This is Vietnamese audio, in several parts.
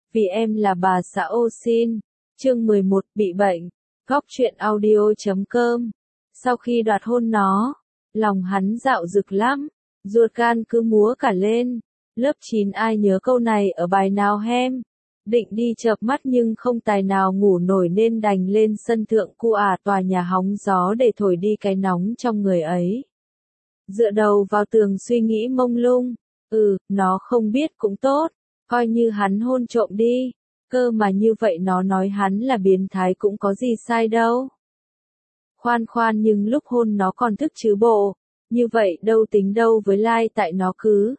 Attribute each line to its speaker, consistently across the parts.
Speaker 1: Vì em là bà xã ô xin. Chương 11 bị bệnh. Góc truyện audio.com. Sau khi đoạt hôn nó, lòng hắn dạo dực lắm, ruột gan cứ múa cả lên. Lớp 9 ai nhớ câu này ở bài nào hem? Định đi chợp mắt nhưng không tài nào ngủ nổi nên đành lên sân thượng cu tòa nhà hóng gió để thổi đi cái nóng trong người ấy. Dựa đầu vào tường suy nghĩ mông lung. Nó không biết cũng tốt, coi như hắn hôn trộm đi, cơ mà như vậy nó nói hắn là biến thái cũng có gì sai đâu. Khoan nhưng lúc hôn nó còn thức chứ bộ, như vậy đâu tính đâu với lai tại nó cứ,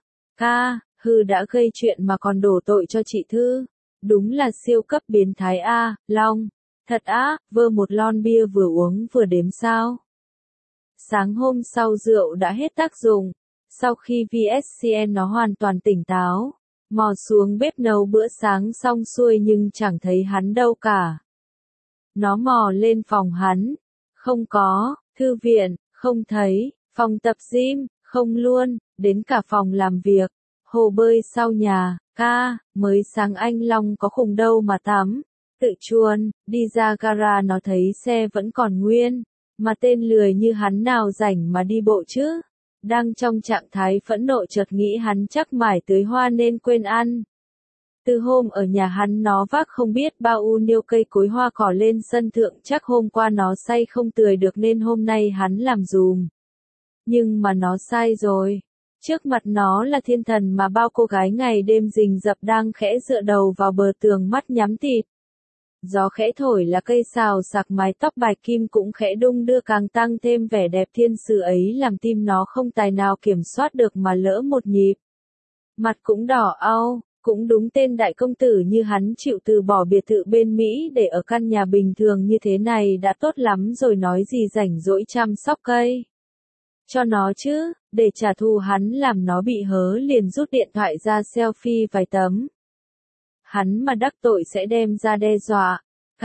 Speaker 1: đã gây chuyện mà còn đổ tội cho chị Thư. Đúng là siêu cấp biến thái Long. Thật vơ một lon bia vừa uống vừa đếm sao. Sáng hôm sau rượu đã hết tác dụng, sau khi VSCN nó hoàn toàn tỉnh táo, mò xuống bếp nấu bữa sáng xong xuôi nhưng chẳng thấy hắn đâu cả. Nó mò lên phòng hắn, không có, thư viện, không thấy, phòng tập gym, không luôn, đến cả phòng làm việc, hồ bơi sau nhà, mới sáng anh Long có khùng đâu mà tắm, tự chuồn, đi ra gara nó thấy xe vẫn còn nguyên, mà tên lười như hắn nào rảnh mà đi bộ chứ. Đang trong trạng thái phẫn nộ chợt nghĩ hắn chắc mải tưới hoa nên quên ăn. Từ hôm ở nhà hắn nó vác không biết bao nhiêu cây cối hoa cỏ lên sân thượng, chắc hôm qua nó say không tưới được nên hôm nay hắn làm dùm. Nhưng mà nó sai rồi. Trước mặt nó là thiên thần mà bao cô gái ngày đêm rình rập đang khẽ dựa đầu vào bờ tường mắt nhắm tịt. Gió khẽ thổi là cây xào sạc mái tóc bạch kim cũng khẽ đung đưa càng tăng thêm vẻ đẹp thiên sử ấy, làm tim nó không tài nào kiểm soát được mà lỡ một nhịp. Mặt cũng đỏ au, cũng đúng tên đại công tử như hắn chịu từ bỏ biệt thự bên Mỹ để ở căn nhà bình thường như thế này đã tốt lắm rồi, nói gì rảnh rỗi chăm sóc cây cho nó chứ. Để trả thù hắn làm nó bị hớ liền rút điện thoại ra selfie vài tấm. Hắn mà đắc tội sẽ đem ra đe dọa.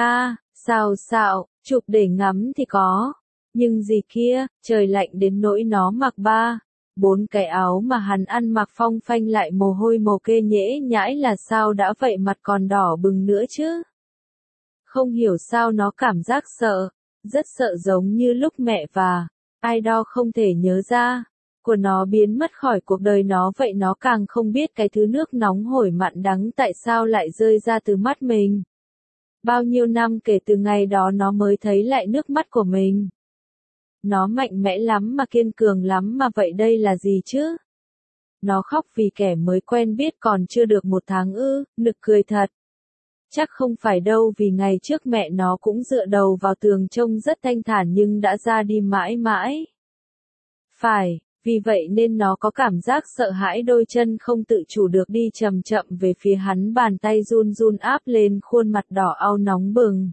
Speaker 1: Sao, chụp để ngắm thì có. Nhưng gì kia, trời lạnh đến nỗi nó mặc 4 cái áo mà hắn ăn mặc phong phanh lại mồ hôi mồ kê nhễ nhãi là sao đã vậy, mặt còn đỏ bừng nữa chứ. Không hiểu sao nó cảm giác sợ, rất sợ, giống như lúc mẹ và idol không thể nhớ ra của nó biến mất khỏi cuộc đời nó vậy. Nó càng không biết cái thứ nước nóng hổi mặn đắng tại sao lại rơi ra từ mắt mình. Bao nhiêu năm kể từ ngày đó nó mới thấy lại nước mắt của mình. Nó mạnh mẽ lắm mà kiên cường lắm mà vậy đây là gì chứ? Nó khóc vì kẻ mới quen biết còn chưa được 1 tháng nực cười thật. Chắc không phải đâu, vì ngày trước mẹ nó cũng dựa đầu vào tường trông rất thanh thản nhưng đã ra đi mãi mãi. Phải, vì vậy nên nó có cảm giác sợ hãi, đôi chân không tự chủ được đi chậm chậm về phía hắn, bàn tay run run áp lên khuôn mặt đỏ au nóng bừng.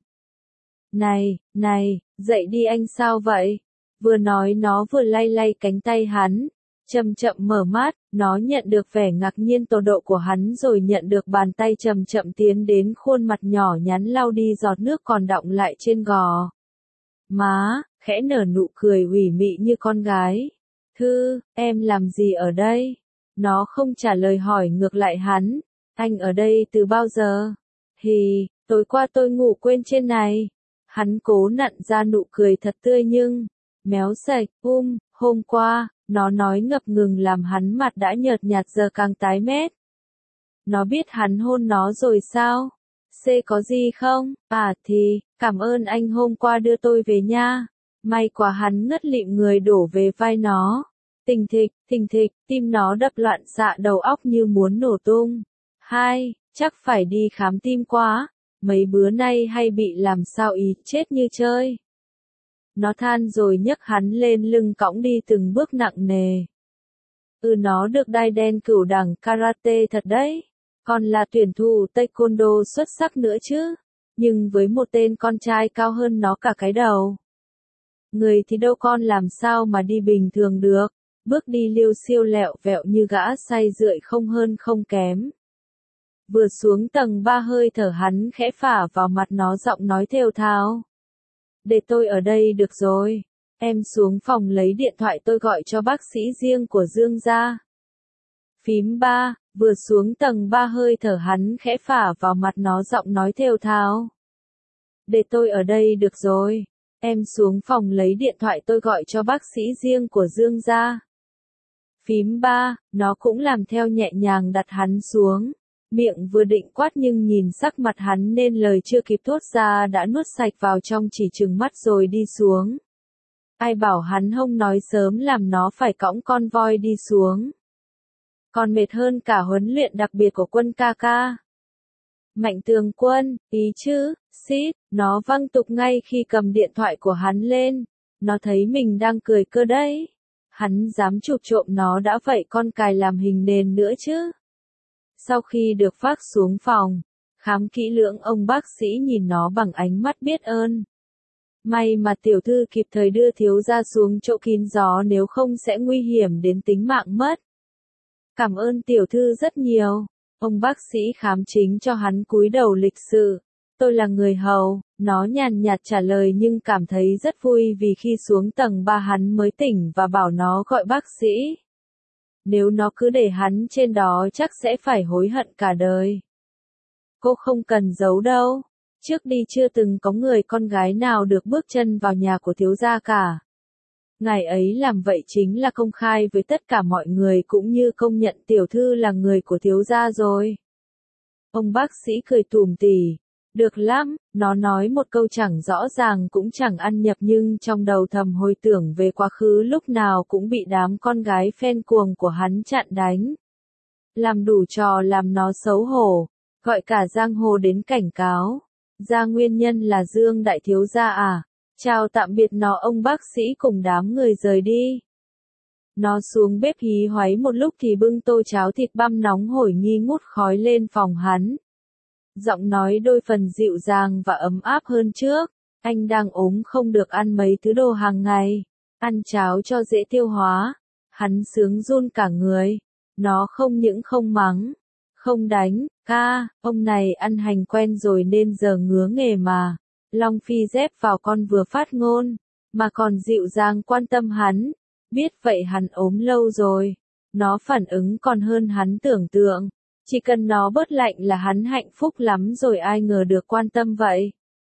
Speaker 1: Này, dậy đi anh, sao vậy? Vừa nói nó vừa lay lay cánh tay hắn. Chậm chậm mở mắt, nó nhận được vẻ ngạc nhiên tột độ của hắn rồi nhận được bàn tay chậm chậm tiến đến khuôn mặt nhỏ nhắn lau đi giọt nước còn đọng lại trên gò má, khẽ nở nụ cười ủy mị như con gái. Thư, em làm gì ở đây? Nó không trả lời hỏi ngược lại hắn. Anh ở đây từ bao giờ? Tối qua tôi ngủ quên trên này. Hắn cố nặn ra nụ cười thật tươi nhưng méo sạch. Hôm qua, nó nói ngập ngừng làm hắn mặt đã nhợt nhạt giờ càng tái mét. Nó biết hắn hôn nó rồi sao? Có gì không? Thì, cảm ơn anh hôm qua đưa tôi về nha. May quá. Hắn ngất lịm người đổ về vai nó. Thình thịch, tim nó đập loạn xạ, đầu óc như muốn nổ tung. Chắc phải đi khám tim quá. Mấy bữa nay hay bị làm sao chết như chơi. Nó than rồi nhấc hắn lên lưng cõng đi từng bước nặng nề. Nó được đai đen cửu đẳng karate thật đấy. Còn là tuyển thủ taekwondo xuất sắc nữa chứ. Nhưng với một tên con trai cao hơn nó cả cái đầu. Người thì đâu con làm sao mà đi bình thường được. Bước đi liêu xiêu lẹo vẹo như gã say rượu không hơn không kém. Vừa xuống tầng 3 hơi thở hắn khẽ phả vào mặt nó, giọng nói thều thào. Để tôi ở đây được rồi. Em xuống phòng lấy điện thoại tôi gọi cho bác sĩ riêng của Dương gia. Phím 3, Vừa xuống tầng 3 hơi thở hắn khẽ phả vào mặt nó, giọng nói thều thào. Để tôi ở đây được rồi. Em xuống phòng lấy điện thoại, tôi gọi cho bác sĩ riêng của Dương gia. Phím 3, nó cũng làm theo, nhẹ nhàng đặt hắn xuống. Miệng vừa định quát nhưng nhìn sắc mặt hắn nên lời chưa kịp thốt ra đã nuốt sạch vào trong, chỉ trừng mắt rồi đi xuống. Ai bảo hắn không nói sớm làm nó phải cõng con voi đi xuống. Còn mệt hơn cả huấn luyện đặc biệt của quân ca ca. Mạnh Tường Quân, ý chứ, xít, nó văng tục ngay khi cầm điện thoại của hắn lên. Nó thấy mình đang cười cơ đấy. Hắn dám chụp trộm nó đã vậy con cài làm hình nền nữa chứ. Sau khi được vác xuống phòng, khám kỹ lưỡng, ông bác sĩ nhìn nó bằng ánh mắt biết ơn. May mà tiểu thư kịp thời đưa thiếu gia xuống chỗ kín gió, nếu không sẽ nguy hiểm đến tính mạng mất. Cảm ơn tiểu thư rất nhiều. Ông bác sĩ khám chính cho hắn cúi đầu lịch sự. Tôi là người hầu, nó nhàn nhạt trả lời nhưng cảm thấy rất vui vì khi xuống tầng 3 hắn mới tỉnh và bảo nó gọi bác sĩ. Nếu nó cứ để hắn trên đó chắc sẽ phải hối hận cả đời. Cô không cần giấu đâu. Trước đi chưa từng có người con gái nào được bước chân vào nhà của thiếu gia cả. Ngài ấy làm vậy chính là công khai với tất cả mọi người cũng như công nhận tiểu thư là người của thiếu gia rồi. Ông bác sĩ cười tủm tỉm. Được lắm, nó nói một câu chẳng rõ ràng cũng chẳng ăn nhập nhưng trong đầu thầm hồi tưởng về quá khứ lúc nào cũng bị đám con gái phen cuồng của hắn chặn đánh. Làm đủ trò làm nó xấu hổ, gọi cả giang hồ đến cảnh cáo. Ra nguyên nhân là Dương đại thiếu gia à? Chào tạm biệt nó, ông bác sĩ cùng đám người rời đi. Nó xuống bếp hí hoáy một lúc thì bưng tô cháo thịt băm nóng hổi nghi ngút khói lên phòng hắn. Giọng nói đôi phần dịu dàng và ấm áp hơn trước. Anh đang ốm không được ăn mấy thứ đồ hàng ngày. Ăn cháo cho dễ tiêu hóa. Hắn sướng run cả người. Nó không những không mắng, không đánh, ca, ông này ăn hành quen rồi nên giờ ngứa nghề mà. Long Phi dép vào con vừa phát ngôn, mà còn dịu dàng quan tâm hắn. Biết vậy hắn ốm lâu rồi. Nó phản ứng còn hơn hắn tưởng tượng. Chỉ cần nó bớt lạnh là hắn hạnh phúc lắm rồi, ai ngờ được quan tâm vậy.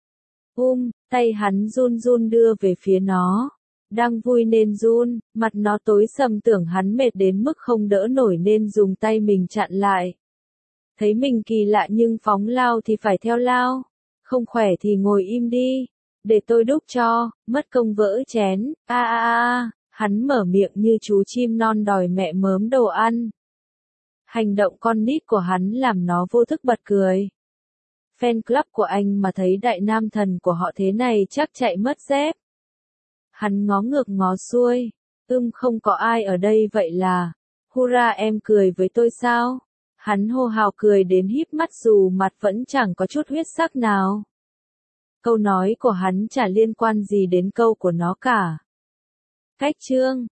Speaker 1: Tay hắn run run đưa về phía nó. Đang vui nên run, mặt nó tối sầm, tưởng hắn mệt đến mức không đỡ nổi nên dùng tay mình chặn lại. Thấy mình kỳ lạ nhưng phóng lao thì phải theo lao. Không khỏe thì ngồi im đi. Để tôi đúc cho, mất công vỡ chén. Hắn mở miệng như chú chim non đòi mẹ mớm đồ ăn. Hành động con nít của hắn làm nó vô thức bật cười. Fan club của anh mà thấy đại nam thần của họ thế này chắc chạy mất dép. Hắn ngó ngược ngó xuôi. Không có ai ở đây vậy là. Hurra, em cười với tôi sao? Hắn hô hào cười đến híp mắt dù mặt vẫn chẳng có chút huyết sắc nào. Câu nói của hắn chả liên quan gì đến câu của nó cả. Cách chương